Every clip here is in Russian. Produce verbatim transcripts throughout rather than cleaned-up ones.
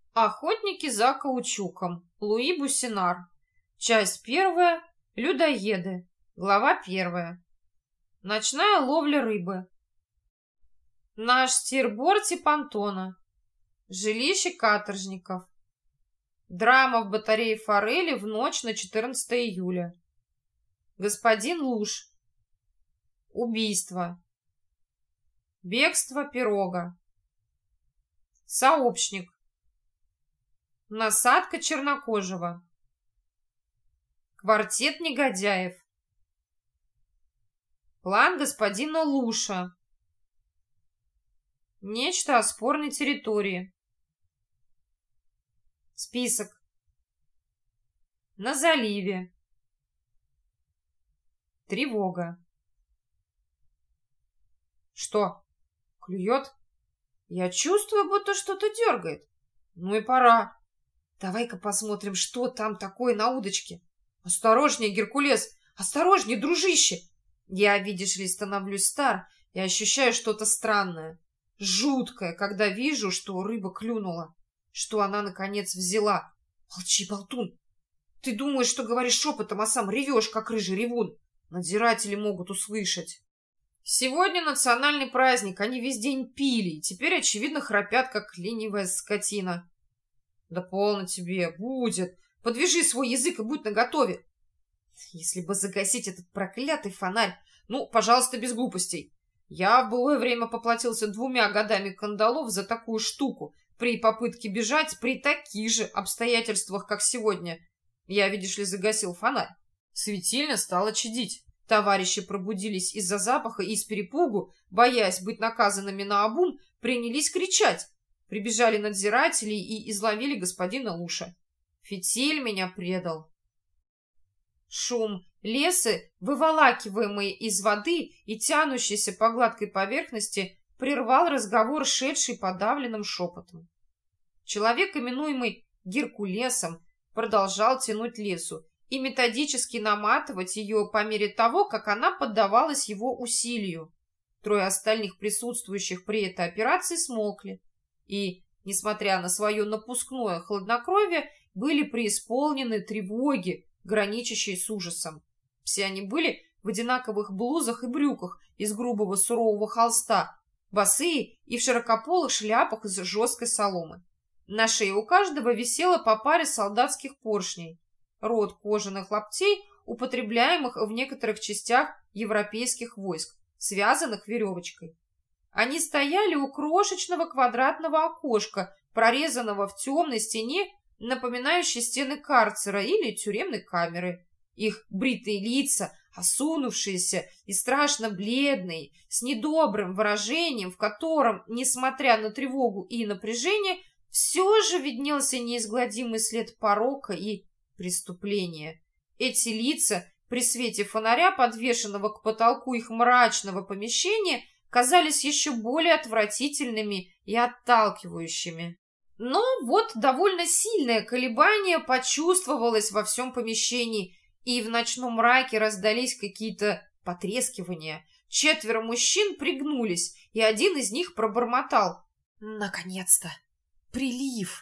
Охотники за каучуком. Луи Буссенар. Часть первая. Людоеды. Глава первая. Ночная ловля рыбы. На штирборте понтона. Жилище каторжников. Драма в батарее форели в ночь на четырнадцатое июля. Господин Луж. Убийство. Бегство пирога. Сообщник. Насадка чернокожего. Квартет негодяев. План господина Луша. Нечто о спорной территории. Список. На заливе. Тревога. Что? Клюет? Я чувствую, будто что-то дергает. Ну и пора. Давай-ка посмотрим, что там такое на удочке. Осторожнее, Геркулес, осторожнее, дружище. Я, видишь ли, становлюсь стар и ощущаю что-то странное, жуткое, когда вижу, что рыба клюнула, что она, наконец, взяла. Молчи, болтун. Ты думаешь, что говоришь шепотом, а сам ревешь, как рыжий ревун. Надзиратели могут услышать. Сегодня национальный праздник, они весь день пили, и теперь, очевидно, храпят, как ленивая скотина. Да полно тебе, будет. Подвяжи свой язык и будь наготове. Если бы загасить этот проклятый фонарь. Ну, пожалуйста, без глупостей. Я в былое время поплатился двумя годами кандалов за такую штуку при попытке бежать при таких же обстоятельствах, как сегодня. Я, видишь ли, загасил фонарь. Светильня стала чадить. Товарищи пробудились из-за запаха и с перепугу, боясь быть наказанными наобум, принялись кричать. Прибежали надзиратели и изловили господина Луша. Фитиль меня предал. Шум леса, выволакиваемый из воды и тянущийся по гладкой поверхности, прервал разговор, шедший подавленным шепотом. Человек, именуемый Геркулесом, продолжал тянуть лесу и методически наматывать ее по мере того, как она поддавалась его усилию. Трое остальных присутствующих при этой операции смолкли и, несмотря на свое напускное хладнокровие, были преисполнены тревоги, граничащей с ужасом. Все они были в одинаковых блузах и брюках из грубого сурового холста, босые и в широкополых шляпах из жесткой соломы. На шее у каждого висело по паре солдатских поршней, род кожаных лаптей, употребляемых в некоторых частях европейских войск, связанных веревочкой. Они стояли у крошечного квадратного окошка, прорезанного в темной стене, напоминающей стены карцера или тюремной камеры. Их бритые лица, осунувшиеся и страшно бледные, с недобрым выражением, в котором, несмотря на тревогу и напряжение, все же виднелся неизгладимый след порока и преступления. Эти лица при свете фонаря, подвешенного к потолку их мрачного помещения, казались еще более отвратительными и отталкивающими. Но вот довольно сильное колебание почувствовалось во всем помещении, и в ночном мраке раздались какие-то потрескивания. Четверо мужчин пригнулись, и один из них пробормотал: «Наконец-то! Прилив!»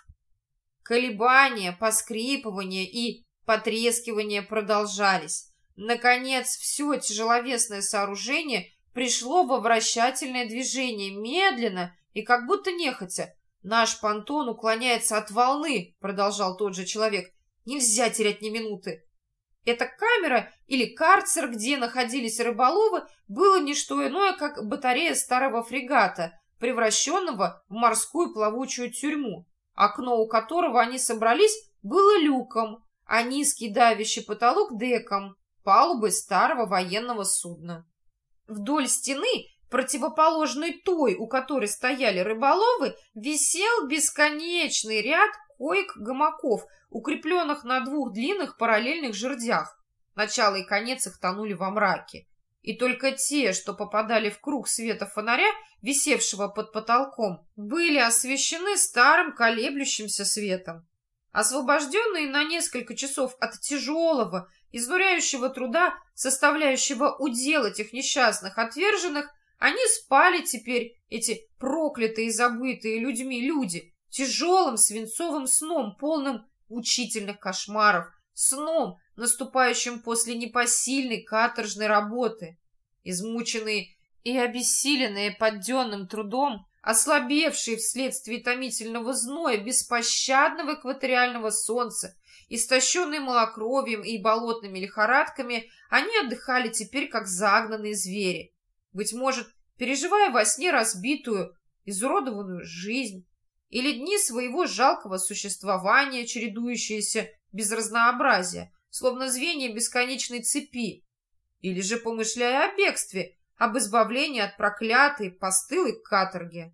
Колебания, поскрипывания и потрескивания продолжались. Наконец, все тяжеловесное сооружение пришло во вращательное движение, медленно и как будто нехотя. «Наш понтон уклоняется от волны», — продолжал тот же человек. «Нельзя терять ни минуты». Эта камера или карцер, где находились рыболовы, было не что иное, как батарея старого фрегата, превращенного в морскую плавучую тюрьму. Окно, у которого они собрались, было люком, а низкий давящий потолок — деком, палубой старого военного судна. Вдоль стены, противоположной той, у которой стояли рыболовы, висел бесконечный ряд коек-гамаков, укрепленных на двух длинных параллельных жердях. Начало и конец их тонули во мраке. И только те, что попадали в круг света фонаря, висевшего под потолком, были освещены старым колеблющимся светом. Освобожденные на несколько часов от тяжелого, изнуряющего труда, составляющего удел этих несчастных отверженных, они спали теперь, эти проклятые и забытые людьми люди, тяжелым свинцовым сном, полным мучительных кошмаров, сном, наступающим после непосильной каторжной работы. Измученные и обессиленные подденным трудом, ослабевшие вследствие томительного зноя, беспощадного экваториального солнца, истощенные малокровием и болотными лихорадками, они отдыхали теперь, как загнанные звери. Быть может, переживая во сне разбитую, изуродованную жизнь или дни своего жалкого существования, чередующиеся без разнообразия, словно звенья бесконечной цепи, или же помышляя о бегстве, об избавлении от проклятой, постылой каторги.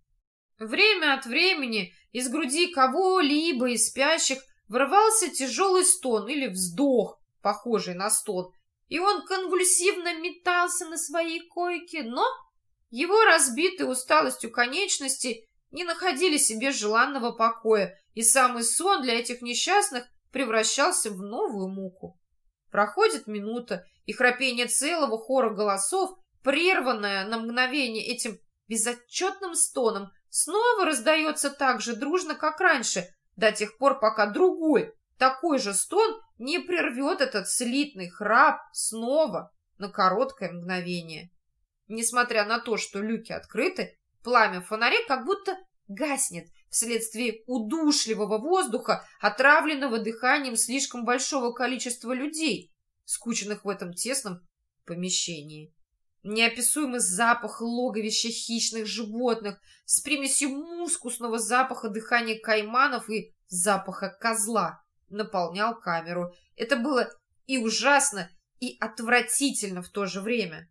Время от времени из груди кого-либо из спящих вырывался тяжелый стон или вздох, похожий на стон, и он конвульсивно метался на своей койке, но его разбитые усталостью конечности не находили себе желанного покоя, и самый сон для этих несчастных превращался в новую муку. Проходит минута, и храпение целого хора голосов, прерванное на мгновение этим безотчетным стоном, снова раздается так же дружно, как раньше, до тех пор, пока другой, такой же стон не прервет этот слитный храп снова на короткое мгновение. Несмотря на то, что люки открыты, пламя фонарей как будто гаснет вследствие удушливого воздуха, отравленного дыханием слишком большого количества людей, скученных в этом тесном помещении. Неописуемый запах логовища хищных животных с примесью мускусного запаха дыхания кайманов и запаха козла наполнял камеру. Это было и ужасно, и отвратительно в то же время.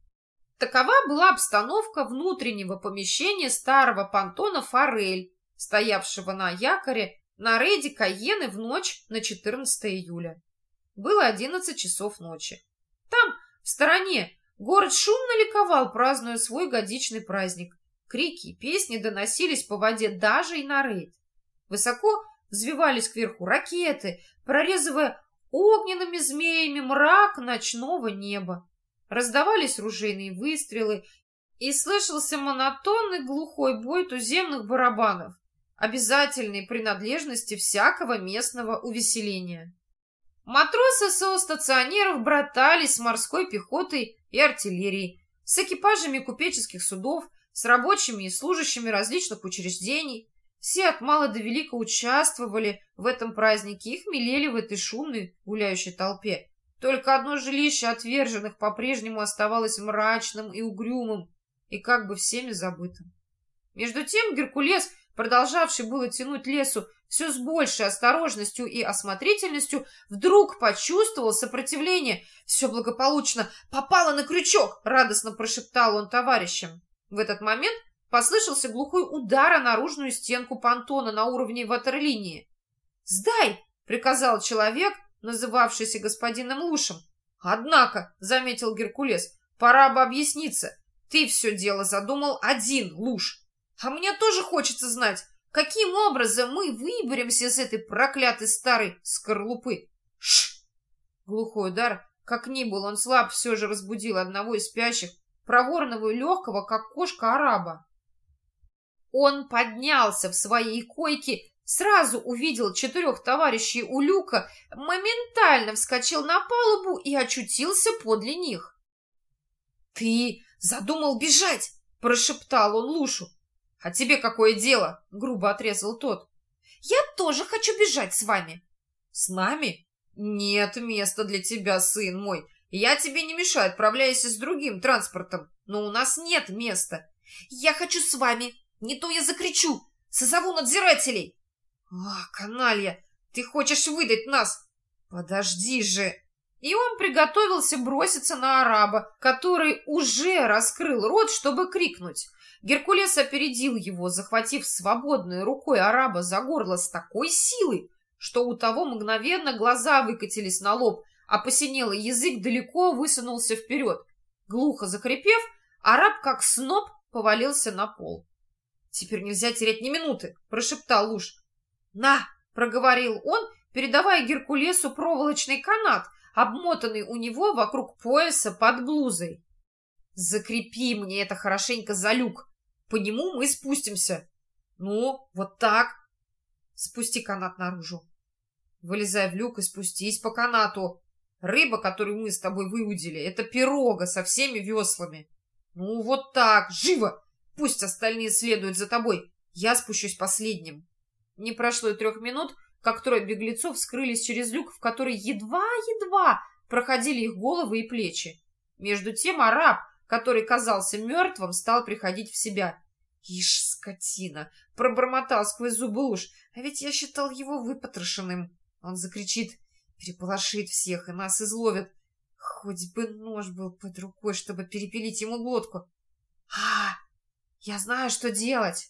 Такова была обстановка внутреннего помещения старого понтона «Форель», стоявшего на якоре на рейде Кайены в ночь на четырнадцатое июля. Было одиннадцать часов ночи. Там, в стороне, город шумно ликовал, празднуя свой годичный праздник. Крики и песни доносились по воде даже и на рейд. Высоко взвивались кверху ракеты, прорезывая огненными змеями мрак ночного неба. Раздавались ружейные выстрелы, и слышался монотонный глухой бой туземных барабанов, обязательной принадлежности всякого местного увеселения. Матросы зоостационеров братались с морской пехотой и артиллерией, с экипажами купеческих судов, с рабочими и служащими различных учреждений. Все от мала до велика участвовали в этом празднике и хмелели в этой шумной гуляющей толпе. Только одно жилище отверженных по-прежнему оставалось мрачным и угрюмым, и как бы всеми забытым. Между тем Геркулес, продолжавший было тянуть лесу все с большей осторожностью и осмотрительностью, вдруг почувствовал сопротивление. «Все благополучно! Попало на крючок!» — радостно прошептал он товарищам. В этот момент послышался глухой удар о наружную стенку понтона на уровне ватерлинии. «Сдай!» — приказал человек, называвшийся господином Лушем. «Однако», — заметил Геркулес, — «пора бы объясниться. Ты все дело задумал один, Луш. А мне тоже хочется знать, каким образом мы выберемся из этой проклятой старой скорлупы». Ш! Глухой удар, как ни был он слаб, все же разбудил одного из спящих, проворного и легкого, как кошка араба. Он поднялся в своей койке, сразу увидел четырех товарищей у люка, моментально вскочил на палубу и очутился подле них. «Ты задумал бежать!» – прошептал он Лушу. «А тебе какое дело?» – грубо отрезал тот. «Я тоже хочу бежать с вами». «С нами? Нет места для тебя, сын мой. Я тебе не мешаю, отправляйся с другим транспортом, но у нас нет места». «Я хочу с вами, не то я закричу, созову надзирателей». «А, каналья, ты хочешь выдать нас? Подожди же!» И он приготовился броситься на араба, который уже раскрыл рот, чтобы крикнуть. Геркулес опередил его, захватив свободной рукой араба за горло с такой силой, что у того мгновенно глаза выкатились на лоб, а посинелый язык далеко высунулся вперед. Глухо закрепев, араб, как сноп, повалился на пол. «Теперь нельзя терять ни минуты», — прошептал Луш. «На!» — проговорил он, передавая Геркулесу проволочный канат, обмотанный у него вокруг пояса под блузой. «Закрепи мне это хорошенько за люк. По нему мы спустимся». Ну, вот так. Спусти канат наружу. Вылезай в люк и спустись по канату. Рыба, которую мы с тобой выудили, это пирога со всеми веслами. Ну, вот так, живо! Пусть остальные следуют за тобой. Я спущусь последним. Не прошло и трех минут, как трое беглецов скрылись через люк, в который едва-едва проходили их головы и плечи. Между тем араб, который казался мертвым, стал приходить в себя. «Ишь, скотина!» — пробормотал сквозь зубы уж. «А ведь я считал его выпотрошенным». Он закричит, переполошит всех и нас изловит. Хоть бы нож был под рукой, чтобы перепилить ему глотку. «А, я знаю, что делать!»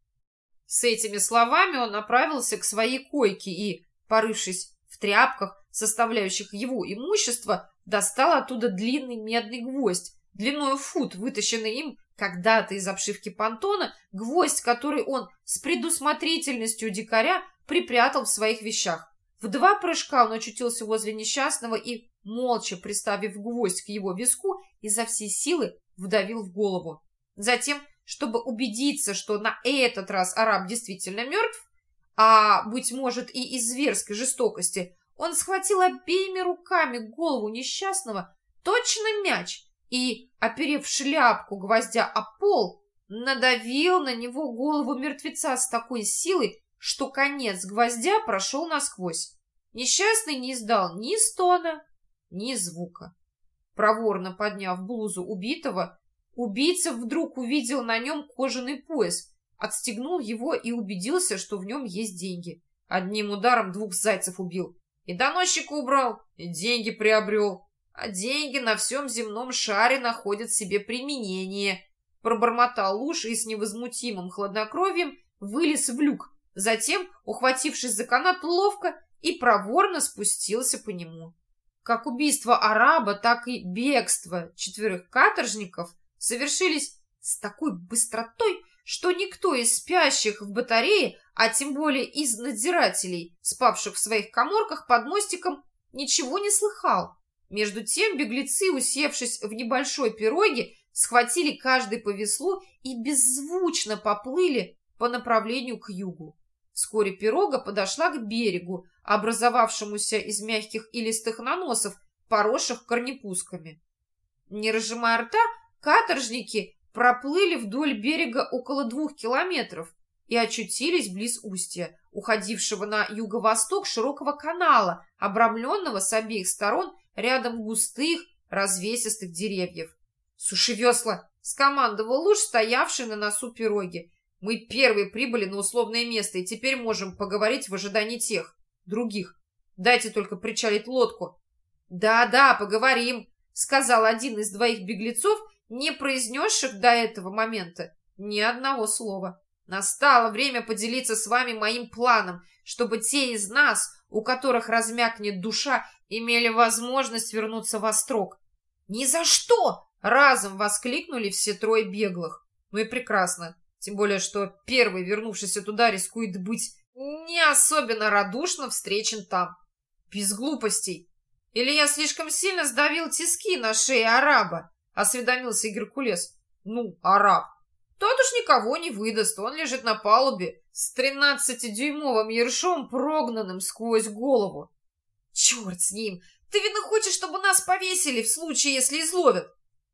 С этими словами он направился к своей койке и, порывшись в тряпках, составляющих его имущество, достал оттуда длинный медный гвоздь, длиной в фут, вытащенный им когда-то из обшивки понтона, гвоздь, который он с предусмотрительностью дикаря припрятал в своих вещах. В два прыжка он очутился возле несчастного и, молча приставив гвоздь к его виску, изо всей силы вдавил в голову. Затем, чтобы убедиться, что на этот раз араб действительно мертв, а, быть может, и из зверской жестокости, он схватил обеими руками голову несчастного, точно мяч, и, оперев шляпку гвоздя о пол, надавил на него голову мертвеца с такой силой, что конец гвоздя прошел насквозь. Несчастный не издал ни стона, ни звука. Проворно подняв блузу убитого, убийца вдруг увидел на нем кожаный пояс, отстегнул его и убедился, что в нем есть деньги. Одним ударом двух зайцев убил. И доносчика убрал, и деньги приобрел. А деньги на всем земном шаре находят себе применение. Пробормотал уж и с невозмутимым хладнокровием вылез в люк. Затем, ухватившись за канат, ловко и проворно спустился по нему. Как убийство араба, так и бегство четверых каторжников совершились с такой быстротой, что никто из спящих в батарее, а тем более из надзирателей, спавших в своих каморках под мостиком, ничего не слыхал. Между тем беглецы, усевшись в небольшой пироге, схватили каждый по веслу и беззвучно поплыли по направлению к югу. Вскоре пирога подошла к берегу, образовавшемуся из мягких и листых наносов, поросших корнепусками. Не разжимая рта, каторжники проплыли вдоль берега около двух километров и очутились близ устья, уходившего на юго-восток широкого канала, обрамленного с обеих сторон рядом густых, развесистых деревьев. «Суши весла!» — скомандовал луж, стоявший на носу пироги. «Мы первые прибыли на условное место и теперь можем поговорить в ожидании тех, других. Дайте только причалить лодку». «Да-да, поговорим», — сказал один из двоих беглецов, не произнесших до этого момента ни одного слова. «Настало время поделиться с вами моим планом, чтобы те из нас, у которых размякнет душа, имели возможность вернуться в острог». «Ни за что!» — разом воскликнули все трое беглых. «Ну и прекрасно. Тем более, что первый, вернувшийся туда, рискует быть не особенно радушно встречен там. Без глупостей. Или я слишком сильно сдавил тиски на шее араба?» — осведомился Геркулес. «Ну, араб. Тот уж никого не выдаст. Он лежит на палубе с тринадцатидюймовым ершом, прогнанным сквозь голову». «Черт с ним! Ты, видно, хочешь, чтобы нас повесили в случае, если изловят?»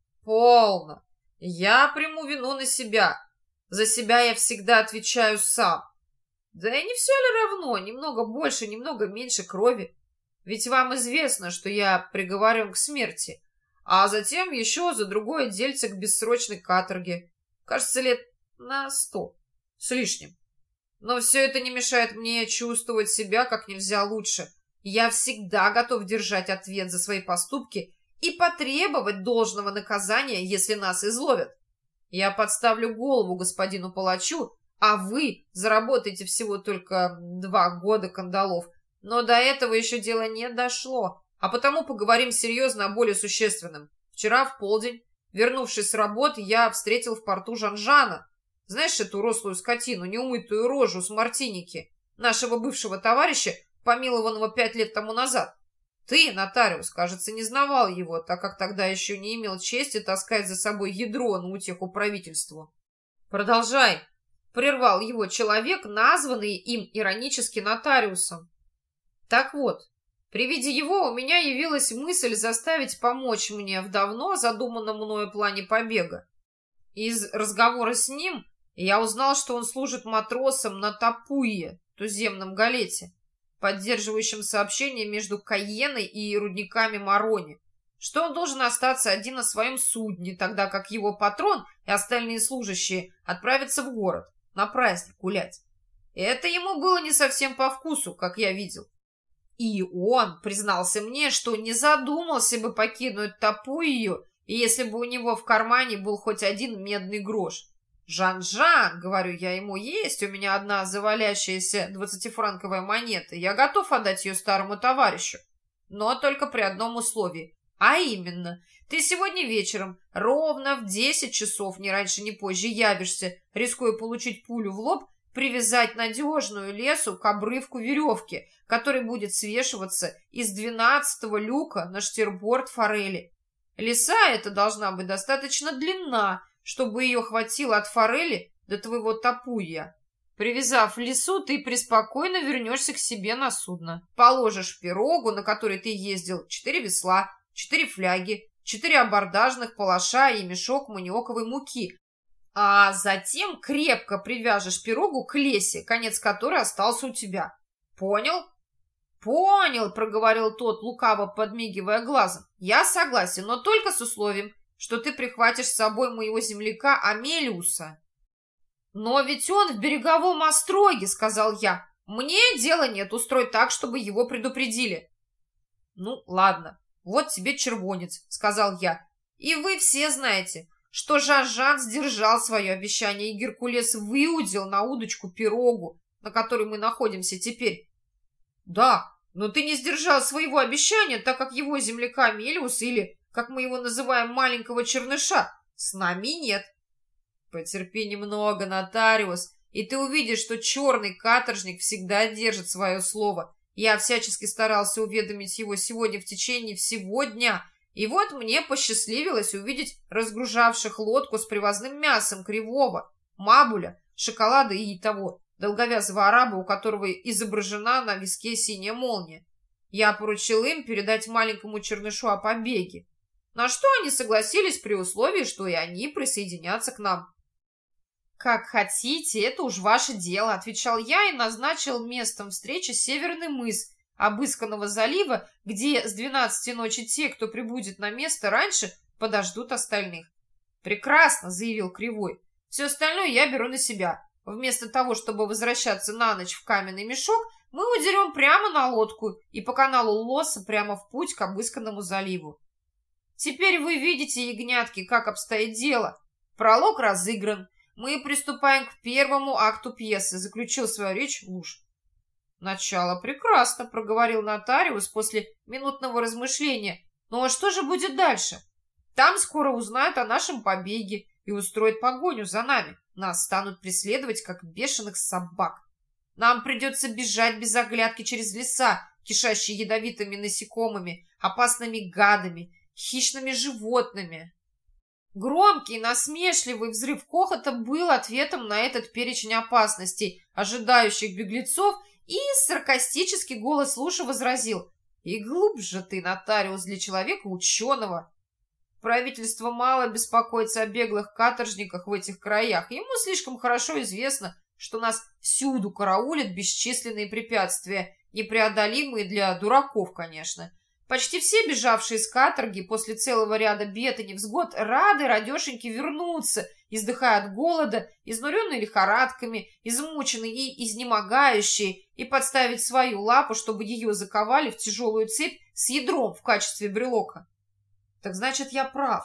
«Полно. Я приму вину на себя. За себя я всегда отвечаю сам. Да и не все ли равно? Немного больше, немного меньше крови. Ведь вам известно, что я приговорен к смерти, а затем еще за другое дельце к бессрочной каторге. Кажется, лет на сто с лишним. Но все это не мешает мне чувствовать себя как нельзя лучше. Я всегда готов держать ответ за свои поступки и потребовать должного наказания, если нас изловят. Я подставлю голову господину палачу, а вы заработаете всего только два года кандалов. Но до этого еще дело не дошло, а потому поговорим серьезно о более существенном. Вчера в полдень, вернувшись с работы, я встретил в порту Жанжана. Знаешь эту рослую скотину, неумытую рожу с мартиники, нашего бывшего товарища, помилованного пять лет тому назад? Ты, нотариус, кажется, не знавал его, так как тогда еще не имел чести таскать за собой ядро на утеху правительству. Продолжай. Прервал его человек, названный им иронически нотариусом. Так вот, при виде его у меня явилась мысль заставить помочь мне в давно задуманном мною плане побега. Из разговора с ним я узнал, что он служит матросом на Тапуе, туземном галете, поддерживающем сообщение между Кайеной и рудниками Марони, что он должен остаться один на своем судне, тогда как его патрон и остальные служащие отправятся в город на праздник гулять. Это ему было не совсем по вкусу, как я видел. И он признался мне, что не задумался бы покинуть Тапую, если бы у него в кармане был хоть один медный грош. «Жан-Жан, — говорю я ему, — есть у меня одна завалящаяся двадцатифранковая монета. Я готов отдать ее старому товарищу, но только при одном условии. А именно, ты сегодня вечером ровно в десять часов, ни раньше, ни позже, явишься, рискуя получить пулю в лоб, привязать надежную лесу к обрывку веревки, который будет свешиваться из двенадцатого люка на штирборд форели. Леса эта должна быть достаточно длинна, чтобы ее хватило от форели до твоего Тапуя. Привязав лесу, ты преспокойно вернешься к себе на судно. Положишь в пирогу, на которой ты ездил, четыре весла, четыре фляги, четыре абордажных палаша и мешок маниоковой муки, а затем крепко привяжешь пирогу к лесе, конец которой остался у тебя. Понял? Понял, проговорил тот, лукаво подмигивая глазом. Я согласен, но только с условием, что ты прихватишь с собой моего земляка Амелиуса. Но ведь он в береговом остроге, сказал я. Мне дела нет, устрой так, чтобы его предупредили. Ну, ладно, вот тебе червонец, сказал я. И вы все знаете, что Жан-Жан сдержал свое обещание, и Геркулес выудил на удочку пирогу, на которой мы находимся теперь. Да, но ты не сдержал своего обещания, так как его земляка Амелиус, или, как мы его называем, маленького черныша, с нами нет. Потерпи немного, нотариус, и ты увидишь, что черный каторжник всегда держит свое слово. Я всячески старался уведомить его сегодня в течение всего дня, и вот мне посчастливилось увидеть разгружавших лодку с привозным мясом Кривого, Мабуля, шоколада и того долговязого араба, у которого изображена на виске синяя молния. Я поручил им передать маленькому чернышу о побеге, на что они согласились при условии, что и они присоединятся к нам. «Как хотите, это уж ваше дело», — отвечал я и назначил местом встречи Северный мыс обысканного залива, где с двенадцати ночи те, кто прибудет на место раньше, подождут остальных. «Прекрасно», — заявил Кривой. «Все остальное я беру на себя. Вместо того, чтобы возвращаться на ночь в каменный мешок, мы удерем прямо на лодку и по каналу Лоса прямо в путь к обысканному заливу. Теперь вы видите, ягнятки, как обстоит дело. Пролог разыгран. Мы приступаем к первому акту пьесы», — заключил свою речь Луж. «Начало прекрасно», — проговорил нотариус после минутного размышления. «Ну а что же будет дальше? Там скоро узнают о нашем побеге и устроят погоню за нами. Нас станут преследовать, как бешеных собак. Нам придется бежать без оглядки через леса, кишащие ядовитыми насекомыми, опасными гадами, хищными животными». Громкий, насмешливый взрыв хохота был ответом на этот перечень опасностей, ожидающих беглецов, и саркастический голос Луша возразил: «И глубже ты, нотариус, для человека ученого. Правительство мало беспокоится о беглых каторжниках в этих краях. Ему слишком хорошо известно, что нас всюду караулят бесчисленные препятствия, непреодолимые для дураков, конечно. Почти все бежавшие с каторги после целого ряда бед и невзгод рады радешеньки вернуться, издыхая от голода, изнуренные лихорадками, измученные и изнемогающие, и подставить свою лапу, чтобы ее заковали в тяжелую цепь с ядром в качестве брелока. Так значит, я прав.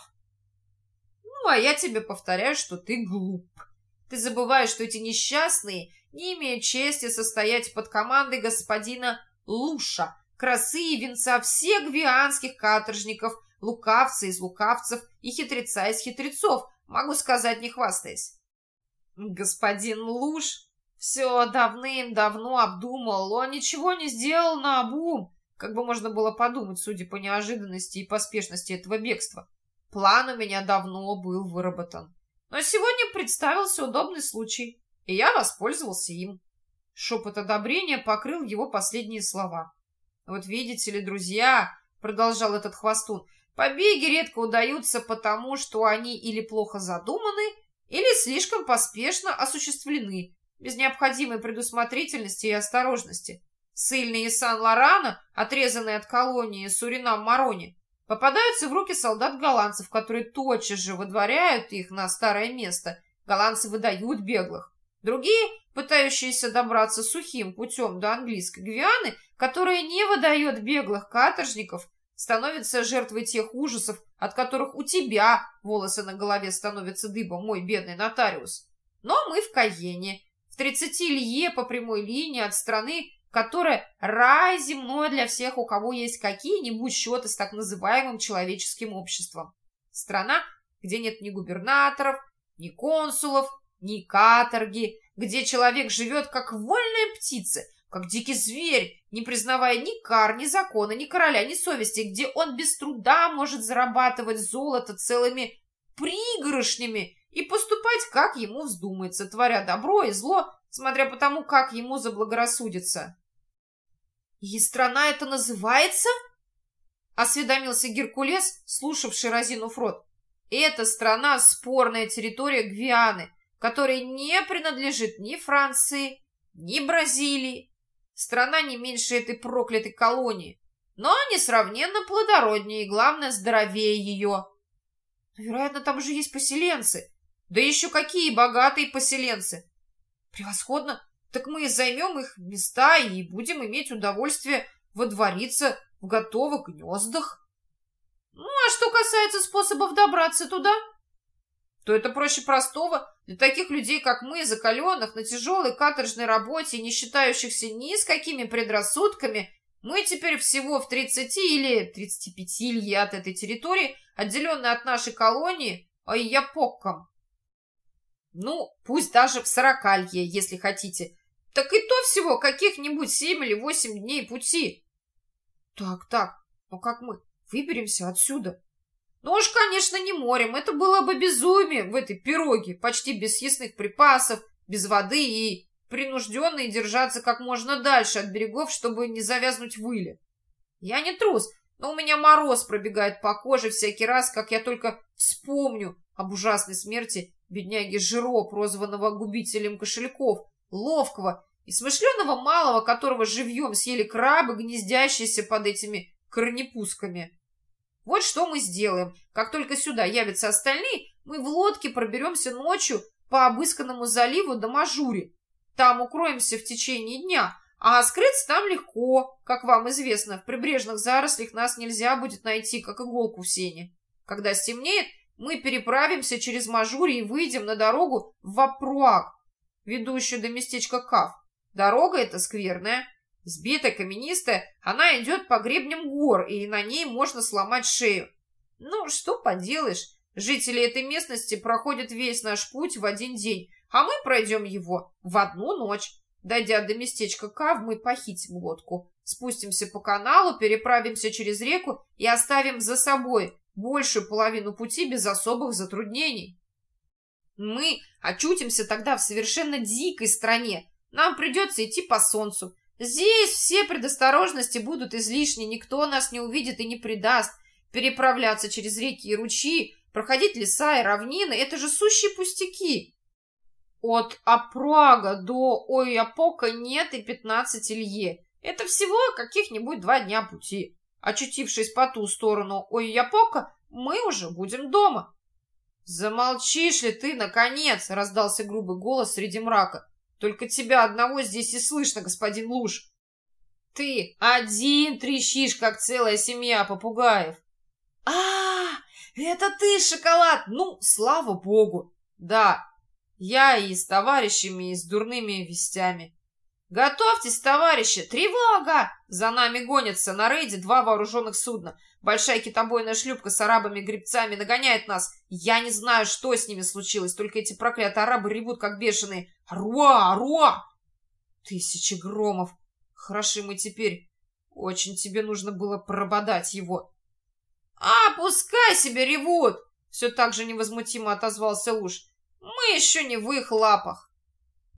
Ну, а я тебе повторяю, что ты глуп. Ты забываешь, что эти несчастные не имеют чести состоять под командой господина Луша, красы и венца всех гвианских каторжников, лукавца из лукавцев и хитреца из хитрецов, могу сказать, не хвастаясь. Господин Луш все давным-давно обдумал, он ничего не сделал наобум, как бы можно было подумать, судя по неожиданности и поспешности этого бегства. План у меня давно был выработан. Но сегодня представился удобный случай. и я воспользовался им. Шепот одобрения покрыл его последние слова. Вот видите ли, друзья, продолжал этот хвостун, побеги редко удаются потому, что они или плохо задуманы, или слишком поспешно осуществлены, без необходимой предусмотрительности и осторожности. Ссыльные из Сан-Лорана, отрезанные от колонии Суринам-Марони, попадаются в руки солдат-голландцев, которые тотчас же выдворяют их на старое место. Голландцы выдают беглых. Другие, пытающиеся добраться сухим путем до английской Гвианы, которая не выдает беглых каторжников, становятся жертвой тех ужасов, от которых у тебя волосы на голове становятся дыбом, мой бедный нотариус. Но мы в Кайене, в тридцати лье по прямой линии от страны, которая рай земной для всех, у кого есть какие-нибудь счеты с так называемым человеческим обществом. Страна, где нет ни губернаторов, ни консулов, ни каторги, где человек живет как вольная птица, как дикий зверь, не признавая ни кар, ни закона, ни короля, ни совести, где он без труда может зарабатывать золото целыми пригоршнями и поступать, как ему вздумается, творя добро и зло, смотря по тому, как ему заблагорассудится. «И страна это называется?» — осведомился Геркулес, слушавший разинув рот. «Это страна — спорная территория Гвианы, которая не принадлежит ни Франции, ни Бразилии. Страна не меньше этой проклятой колонии, но несравненно плодороднее и, главное, здоровее ее. Вероятно, там же есть поселенцы. Да еще какие богатые поселенцы! Превосходно! Так мы займем их места и будем иметь удовольствие водвориться в готовых гнездах. Ну, а что касается способов добраться туда, то это проще простого. Для таких людей, как мы, закаленных на тяжелой каторжной работе, не считающихся ни с какими предрассудками, мы теперь всего в тридцати или тридцати пяти лье от этой территории, отделенной от нашей колонии Ойяпокком. Ну, пусть даже в сорока лье, если хотите. Так и то всего каких-нибудь семь или восемь дней пути. Так, так, ну как мы выберемся отсюда? Ну уж, конечно, не морем. Это было бы безумие в этой пироге, почти без съестных припасов, без воды и принужденные держаться как можно дальше от берегов, чтобы не завязнуть в иле. Я не трус, но у меня мороз пробегает по коже всякий раз, как я только вспомню об ужасной смерти бедняги Жиро, прозванного губителем кошельков, ловкого и смышленого малого, которого живьем съели крабы, гнездящиеся под этими корнепусками. Вот что мы сделаем. Как только сюда явятся остальные, мы в лодке проберемся ночью по обысканному заливу до Мажури. Там укроемся в течение дня, а скрыться там легко. Как вам известно, в прибрежных зарослях нас нельзя будет найти, как иголку в сене. Когда стемнеет, мы переправимся через Мажури и выйдем на дорогу в Вапруак, ведущую до местечка Кав. Дорога эта скверная, сбитая, каменистая, она идет по гребням гор, и на ней можно сломать шею. Ну, что поделаешь, жители этой местности проходят весь наш путь в один день, а мы пройдем его в одну ночь. Дойдя до местечка Кав, мы похитим лодку, спустимся по каналу, переправимся через реку и оставим за собой большую половину пути без особых затруднений. Мы очутимся тогда в совершенно дикой стране. Нам придется идти по солнцу. Здесь все предосторожности будут излишни, никто нас не увидит и не предаст. Переправляться через реки и ручьи, проходить леса и равнины — это же сущие пустяки. От Апруага до Ойяпока нет и пятнадцати лье. Это всего каких-нибудь два дня пути. Очутившись по ту сторону Ойяпока, мы уже будем дома. «Замолчишь ли ты, наконец?» — раздался грубый голос среди мрака. «Только тебя одного здесь и слышно, господин Луж. Ты один трещишь, как целая семья попугаев». «А, это ты, Шоколад! Ну, слава богу!» «Да, я и с товарищами, и с дурными вестями». «Готовьтесь, товарищи! Тревога! За нами гонятся на рейде два вооруженных судна. Большая китобойная шлюпка с арабами-гребцами нагоняет нас. Я не знаю, что с ними случилось, только эти проклятые арабы ревут, как бешеные. Руа! Руа!» Тысячи громов! Хороши мы теперь. Очень тебе нужно было прободать его. «А, пускай себе ревут!» Все так же невозмутимо отозвался Луж. «Мы еще не в их лапах».